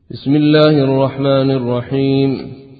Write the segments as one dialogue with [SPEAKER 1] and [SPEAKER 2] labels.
[SPEAKER 1] بسم الله الرحمن الرحيم.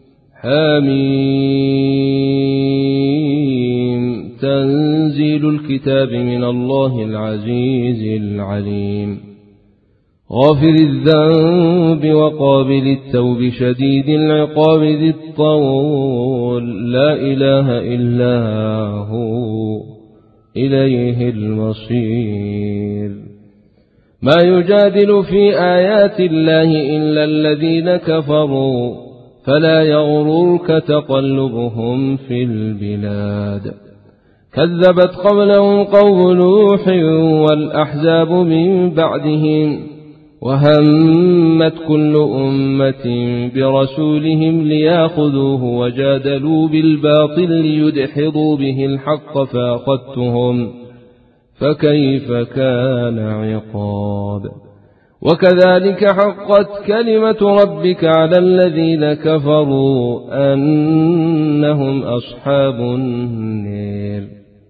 [SPEAKER 1] حميم. تنزيل الكتاب من الله العزيز العليم. غافر الذنب وقابل التوب شديد العقاب ذي الطول لا إله إلا هو إليه المصير. ما يجادل في آيات الله إلا الذين كفروا فلا يغررك تقلبهم في البلاد. كذبت قبلهم قوم نوح والأحزاب من بعدهم وهمت كل أمة برسولهم ليأخذوه وجادلوا بالباطل ليدحضوا به الحق فأخذتهم فكيف كان عقاب. وكذلك حقت كلمة ربك على الذين كفروا أنهم أصحاب النار.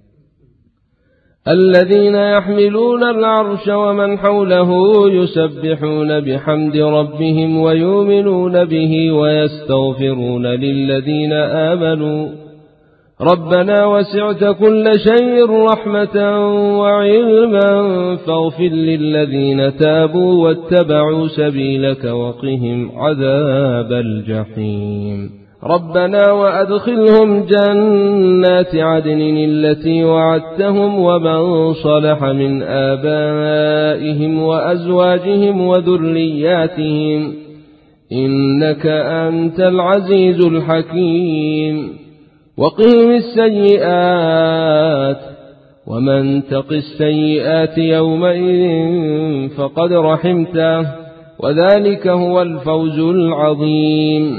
[SPEAKER 1] الذين يحملون العرش ومن حوله يسبحون بحمد ربهم ويؤمنون به ويستغفرون للذين آمنوا ربنا وسعت كل شيء رحمة وعلما فاغفر للذين تابوا واتبعوا سبيلك وقهم عذاب الجحيم. ربنا وأدخلهم جنات عدن التي وعدتهم ومن صلح من آبائهم وأزواجهم وذرياتهم إنك أنت العزيز الحكيم. وقهم السيئات ومن تق السيئات يومئذ فقد رحمته وذلك هو الفوز العظيم.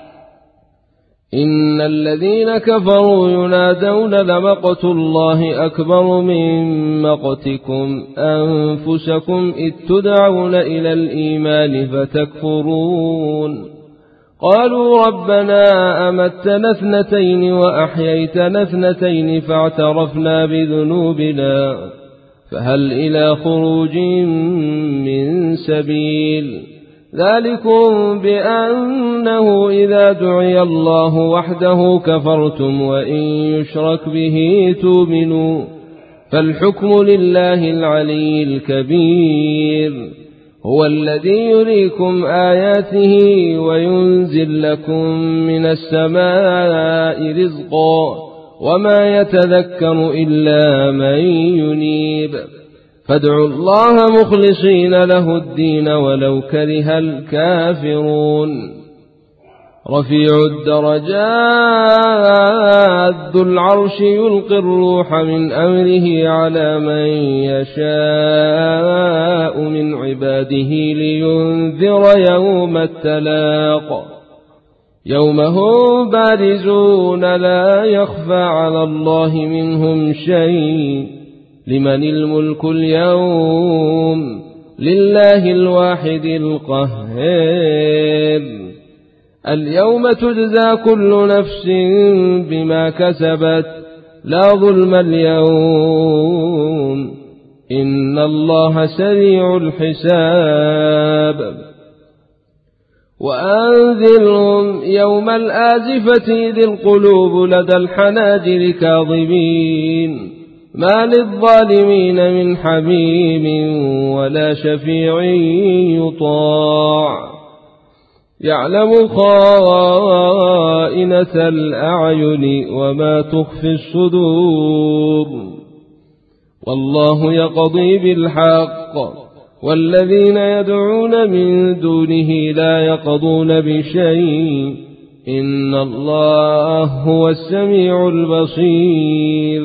[SPEAKER 1] إن الذين كفروا ينادون لمقت الله أكبر من مقتكم أنفسكم إذ تدعون إلى الإيمان فتكفرون. قالوا ربنا أمتنا اثنتين وأحييتنا اثنتين فاعترفنا بذنوبنا فهل إلى خروج من سبيل. ذلكم بأنه إذا دعي الله وحده كفرتم وإن يشرك به تؤمنوا فالحكم لله العلي الكبير. هو الذي يريكم آياته وينزل لكم من السماء رزقا وما يتذكر إلا من ينيب. فادعوا الله مخلصين له الدين ولو كره الكافرون. رفيع الدرجات ذو العرش يلقي الروح من أمره على من يشاء من عباده لينذر يوم التلاق. يوم هم بارزون لا يخفى على الله منهم شيء. لمن الملك اليوم لله الواحد القهار. اليوم تجزى كل نفس بما كسبت لا ظلم اليوم إن الله سريع الحساب. وأنذرهم يوم الآزفة إذ القلوب لدى الحناجر كاظمين ما للظالمين من حميم ولا شفيع يطاع. يعلم خائنة الأعين وما تخفي الصدور. والله يقضي بالحق والذين يدعون من دونه لا يقضون بشيء إن الله هو السميع البصير.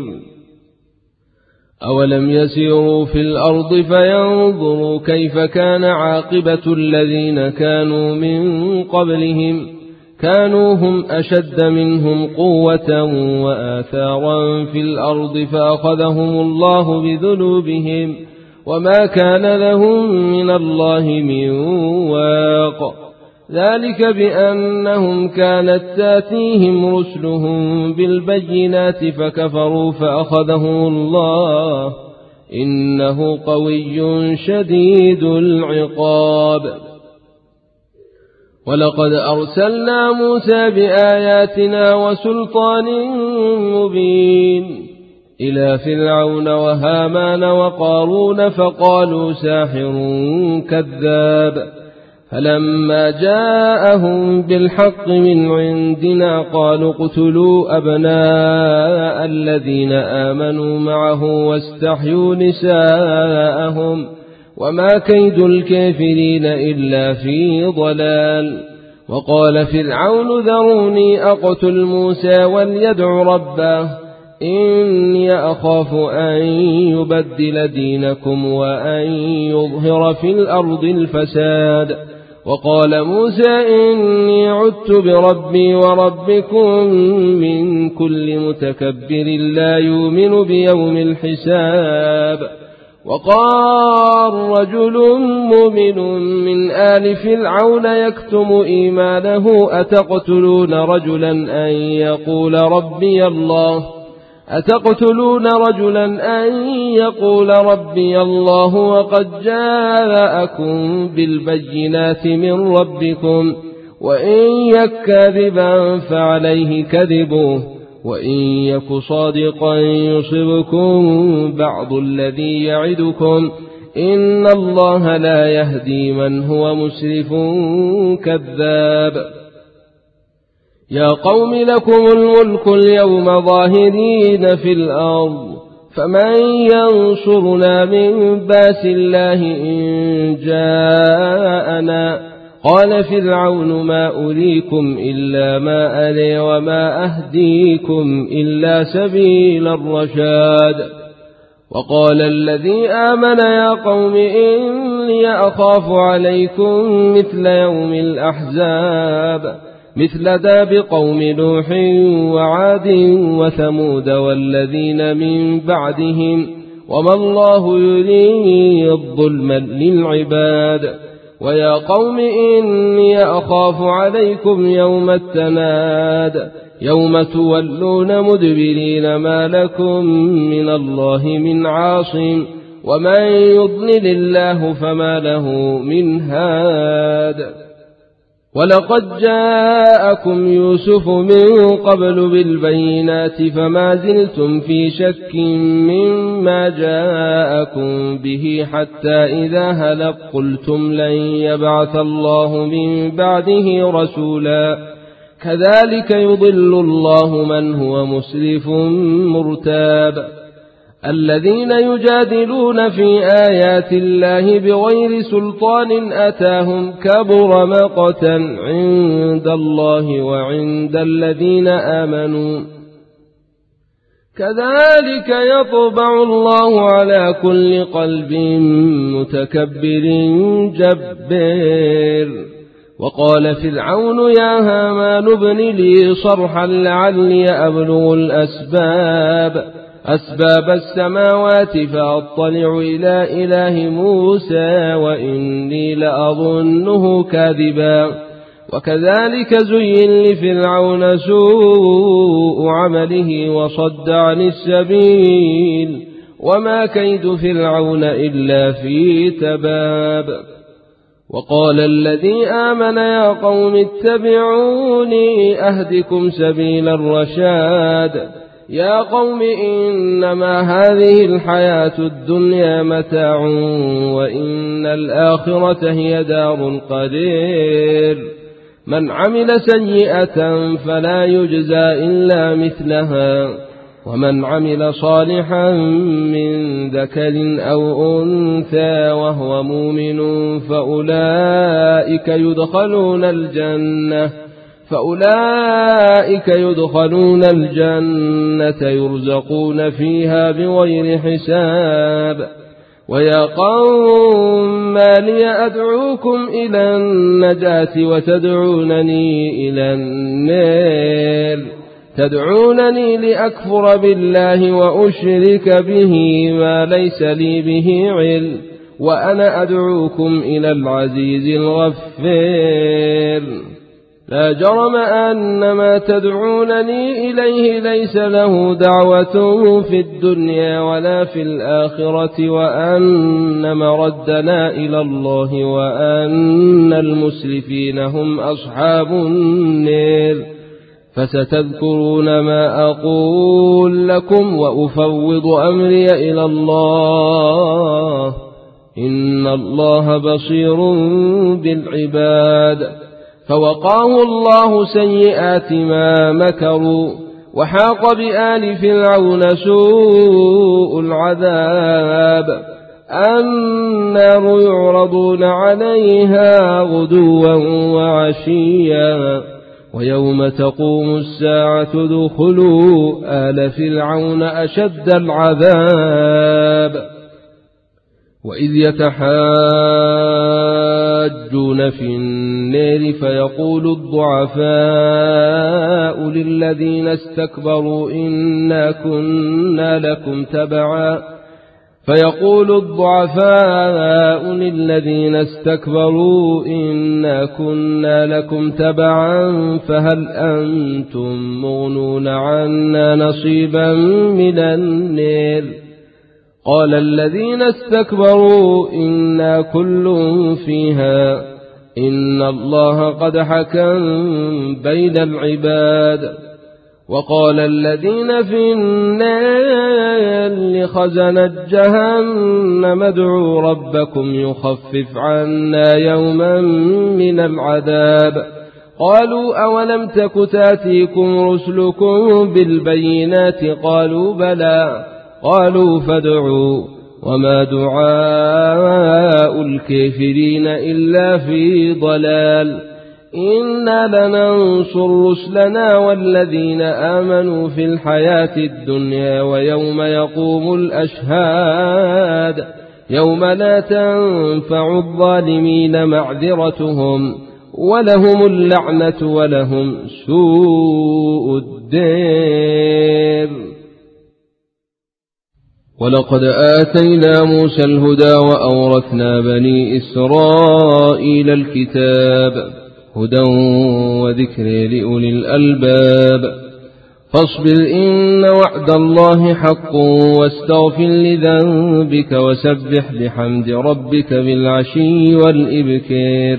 [SPEAKER 1] أولم يسيروا في الأرض فينظروا كيف كان عاقبة الذين كانوا من قبلهم كانوا هم أشد منهم قوة وآثارا في الأرض فأخذهم الله بذنوبهم وما كان لهم من الله من واق. ذلك بأنهم كانت تاتيهم رسلهم بالبينات فكفروا فأخذهم الله إنه قوي شديد العقاب. ولقد أرسلنا موسى بآياتنا وسلطان مبين إلى فرعون وهامان وقارون فقالوا ساحر كذاب فلما جاءهم بالحق من عندنا قالوا اقتلوا أبناء الذين آمنوا معه واستحيوا نساءهم وما كيد الكافرين إلا في ضلال. وقال فرعون ذروني أقتل موسى وليدع ربه إني أخاف أن يبدل دينكم وأن يظهر في الأرض الفساد. وقال موسى إني عدت بربي وربكم من كل متكبر لا يؤمن بيوم الحساب. وقال رجل مؤمن من آل فرعون يكتم إيمانه أتقتلون رجلا أن يقول ربي الله وقد جاءكم بالبينات من ربكم وإن يك كاذبا فعليه كذبه وإن يك صادقا يصبكم بعض الذي يعدكم إن الله لا يهدي من هو مسرف كذاب. يا قوم لكم الملك اليوم ظاهرين في الأرض فمن ينصرنا من باس الله إن جاءنا. قال فرعون ما أريكم إلا ما أري وما أهديكم إلا سبيل الرشاد. وقال الذي آمن يا قوم إني أخاف عليكم مثل يوم الأحزاب مثل داب قوم نوح وعاد وثمود والذين من بعدهم وما الله يريد ظلما للعباد. ويا قوم إني أخاف عليكم يوم التناد يوم تولون مدبرين ما لكم من الله من عاصم ومن يضلل الله فما له من هاد. ولقد جاءكم يوسف من قبل بالبينات فما زلتم في شك مما جاءكم به حتى إذا هلك قلتم لن يبعث الله من بعده رسولا كذلك يضل الله من هو مسرف مرتاب. الذين يجادلون في آيات الله بغير سلطان أتاهم كبر مقتا عند الله وعند الذين آمنوا كذلك يطبع الله على كل قلب متكبر جبار. وقال فرعون يا هامان ابن لي صرحا لعلي أبلغ أسباب السماوات فأطلع إلى إله موسى وإني لأظنه كاذبا. وكذلك زين لفرعون سوء عمله وصد عن السبيل وما كيد فرعون إلا في تباب. وقال الذي آمن يا قوم اتبعوني أهدكم سبيل الرشاد. يا قوم إنما هذه الحياة الدنيا متاع وإن الآخرة هي دار القرار. من عمل سيئة فلا يجزى إلا مثلها ومن عمل صالحا من ذكر أو أنثى وهو مؤمن فأولئك يدخلون الجنة يرزقون فيها بغير حساب. ويا قوم ما لي أدعوكم إلى النجاة وتدعونني إلى النار تدعونني لأكفر بالله وأشرك به ما ليس لي به علم وأنا أدعوكم إلى العزيز الغفار. لا جرم أن ما تدعونني إليه ليس له دعوة في الدنيا ولا في الآخرة وأن مردنا إلى الله وأن المسرفين هم أصحاب النار. فستذكرون ما أقول لكم وأفوض أمري إلى الله إن الله بصير بالعباد. فوقاه الله سيئات ما مكروا وحاق بآل فرعون سوء العذاب. النار يعرضون عليها غدوا وعشيا ويوم تقوم الساعة ادخلوا آل فرعون أشد العذاب. وإذ يتحاجون في النار فيقول الضعفاء للذين استكبروا إنا كنا لكم تبعا فهل أنتم مغنون عنا نصيبا من النار. قال الذين استكبروا إنا كل فيها إن الله قد حكم بين العباد. وقال الذين في النار لخزنة جهنم ادعوا ربكم يخفف عنا يوما من العذاب. قالوا أولم تك تأتيكم رسلكم بالبينات قالوا بلى. قالوا فادعوا وما دعاء الكافرين إلا في ضلال. إنا لننصر رسلنا والذين آمنوا في الحياة الدنيا ويوم يقوم الأشهاد يوم لا تنفع الظالمين معذرتهم ولهم اللعنة ولهم سوء الدار. ولقد آتينا موسى الهدى وأورثنا بني إسرائيل الكتاب هدى وذكر لأولي الألباب. فاصبر إن وعد الله حق واستغفر لذنبك وسبح بحمد ربك بالعشي والإبكار.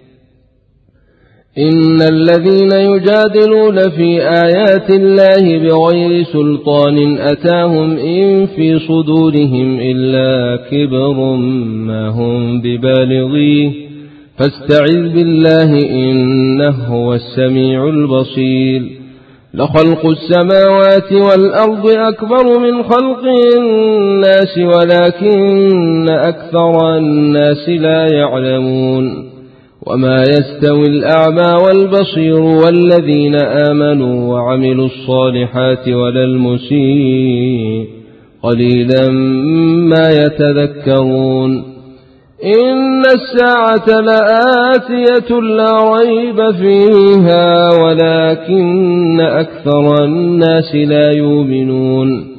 [SPEAKER 1] إن الذين يجادلون في آيات الله بغير سلطان أتاهم إن في صدورهم إلا كبر ما هم ببالغيه فاستعذ بالله إنه هو السميع البصير. لخلق السماوات والأرض أكبر من خلق الناس ولكن أكثر الناس لا يعلمون. وما يستوي الأعمى والبصير والذين آمنوا وعملوا الصالحات ولا المسيء قليلا ما يتذكرون. إن الساعة لآتية لا ريب فيها ولكن أكثر الناس لا يؤمنون.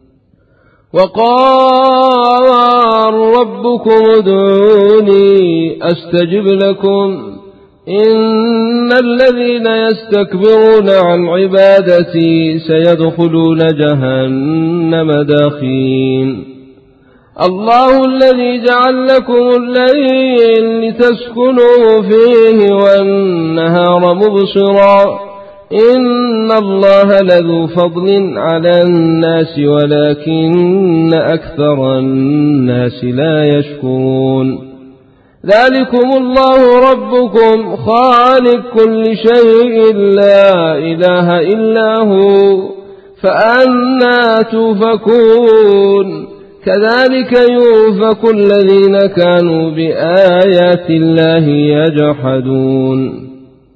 [SPEAKER 1] وقال ربكم ادعوني أستجب لكم إن الذين يستكبرون عن عبادتي سيدخلون جهنم داخرين. الله الذي جعل لكم الليل لتسكنوا فيه والنهار مبصرا إن الله لذو فضل على الناس ولكن أكثر الناس لا يشكرون. ذلكم الله ربكم خالق كل شيء لا إله إلا هو فأنى توفكون. كذلك يؤفك الذين كانوا بآيات الله يجحدون.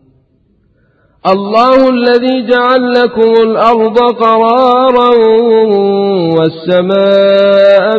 [SPEAKER 1] الله الذي جعل لكم الأرض قرارا والسماء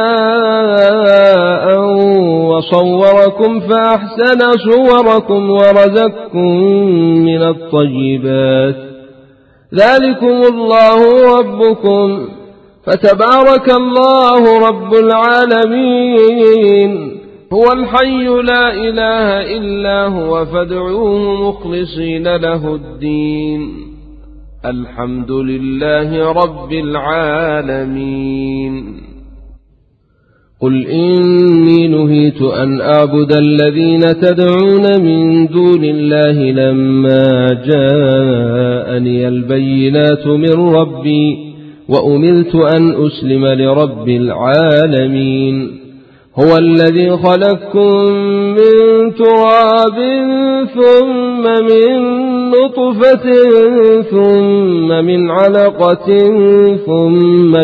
[SPEAKER 1] بناء وصوركم فأحسن صوركم ورزقكم من الطيبات. ذلكم الله ربكم فتبارك الله رب العالمين. هو الحي لا إله إلا هو فادعوه مخلصين له الدين الحمد لله رب العالمين قل إني نهيت أن أعبد الذين تدعون من دون الله لما جاءني البينات من ربي وأمرت أن أسلم لرب العالمين هو الذي خلقكم من تراب ثم من نطفة ثم من علقة ثم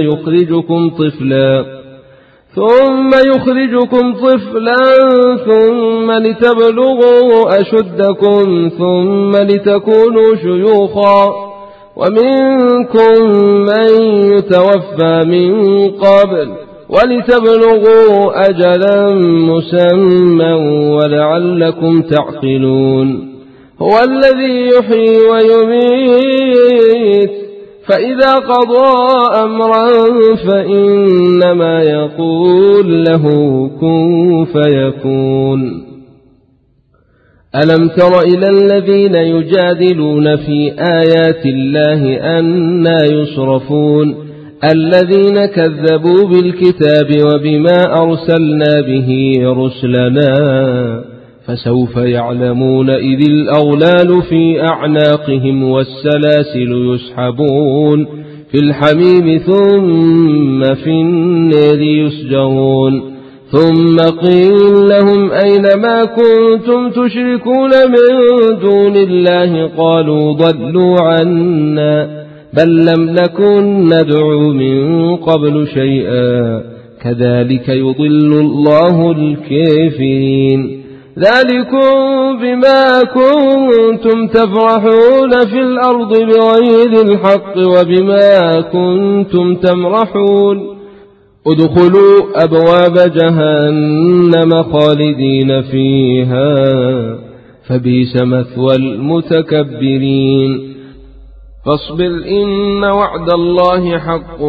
[SPEAKER 1] يخرجكم طفلا ثم لتبلغوا أشدكم ثم لتكونوا شيوخا ومنكم من يتوفى من قبل ولتبلغوا أجلا مسمى ولعلكم تعقلون هو الذي يحيي ويميت فإذا قضى أمرا فإنما يقول له كن فيكون ألم تر إلى الذين يجادلون في آيات الله أنى يصرفون الذين كذبوا بالكتاب وبما أرسلنا به رسلنا فسوف يعلمون إذ الأغلال في أعناقهم والسلاسل يسحبون في الحميم ثم في النار يسجرون ثم قيل لهم أين ما كنتم تشركون من دون الله قالوا ضلوا عنا بل لم نكن ندعو من قبل شيئا كذلك يضل الله الكافرين ذلكم بما كنتم تفرحون في الأرض بغير الحق وبما كنتم تمرحون ادخلوا أبواب جهنم خالدين فيها فبئس مثوى المتكبرين فاصبر إن وعد الله حق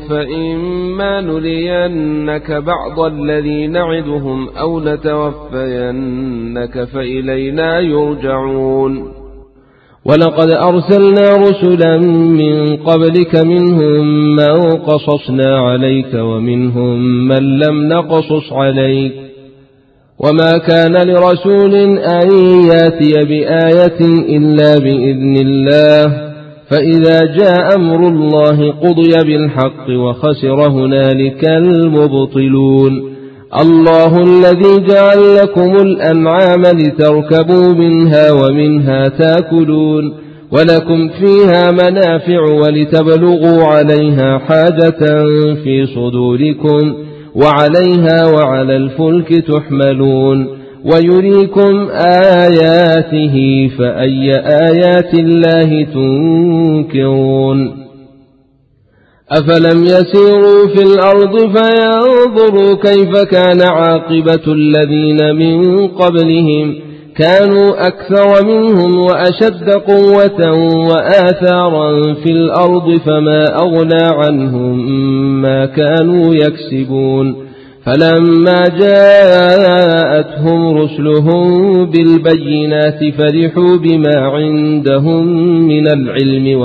[SPEAKER 1] فإما نرينك بعض الذي نعدهم أو نتوفينك فإلينا يرجعون ولقد أرسلنا رسلا من قبلك منهم من قصصنا عليك ومنهم من لم نقصص عليك وما كان لرسول أن ياتي بآية إلا بإذن الله فإذا جاء أمر الله قضي بالحق وخسر هنالك المبطلون الله الذي جعل لكم الأنعام لتركبوا منها ومنها تاكلون ولكم فيها منافع ولتبلغوا عليها حاجة في صدوركم وعليها وعلى الفلك تحملون ويريكم آياته فأي آيات الله تنكرون أفلم يسيروا في الأرض فينظروا كيف كان عاقبة الذين من قبلهم كانوا أكثر منهم وأشد قوة وآثارا في الأرض فما أغنى عنهم ما كانوا يكسبون فلما جاءتهم رسلهم بالبينات فرحوا بما عندهم من العلم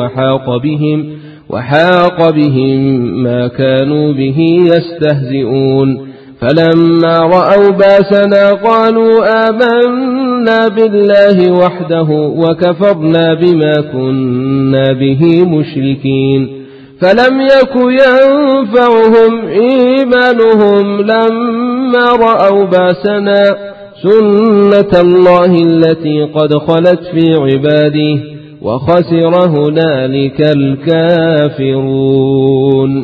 [SPEAKER 1] وحاق بهم ما كانوا به يستهزئون فلما رأوا باسنا قالوا آمنا بالله وحده وكفرنا بما كنا به مشركين فلم يك ينفعهم إيمانهم لما رأوا باسنا سنة الله التي قد خلت في عباده وخسر هنالك الكافرون